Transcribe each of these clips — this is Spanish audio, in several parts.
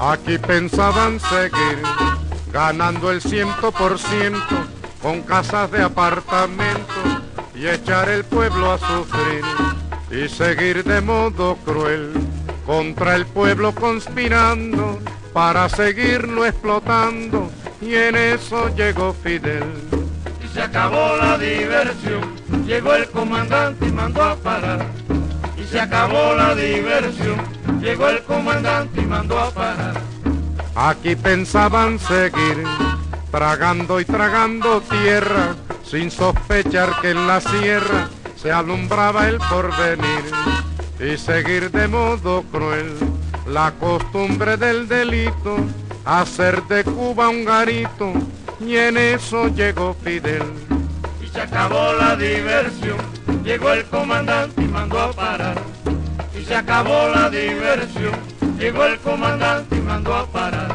Aquí pensaban seguir ganando el 100% con casas de apartamento y echar el pueblo a sufrir y seguir de modo cruel contra el pueblo conspirando para seguirlo explotando, y en eso llegó Fidel. Y se acabó la diversión, llegó el comandante y mandó a parar. Y se acabó la diversión, llegó el comandante y mandó a parar. Aquí pensaban seguir tragando y tragando tierra, sin sospechar que en la sierra se alumbraba el porvenir, y seguir de modo cruel la costumbre del delito, hacer de Cuba un garito, y en eso llegó Fidel. Y se acabó la diversión, llegó el comandante y mandó a parar. Y se acabó la diversión, llegó el comandante y mandó a parar.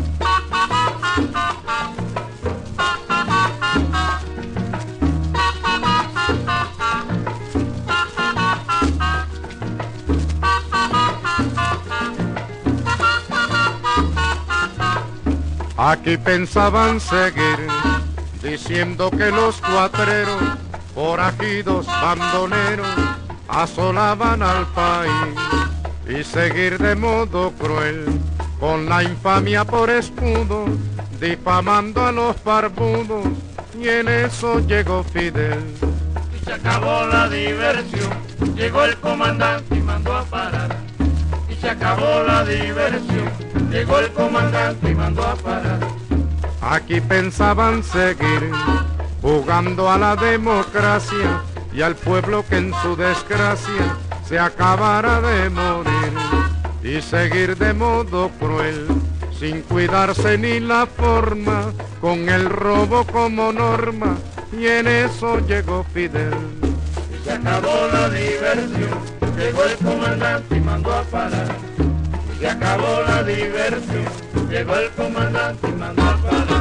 Aquí pensaban seguir diciendo que los cuatreros, forajidos, bandoneros, asolaban al país, y seguir de modo cruel con la infamia por escudo, difamando a los barbudos, y en eso llegó Fidel. Y se acabó la diversión, llegó el comandante y mandó a parar. Y se acabó la diversión, llegó el comandante y mandó a parar. Aquí pensaban seguir jugando a la democracia y al pueblo que en su desgracia se acabara de morir, y seguir de modo cruel sin cuidarse ni la forma, con el robo como norma, y en eso llegó Fidel. Y se acabó la diversión, llegó el comandante y mandó a parar. Y se acabó la diversión, llegó el comandante y mandó a parar.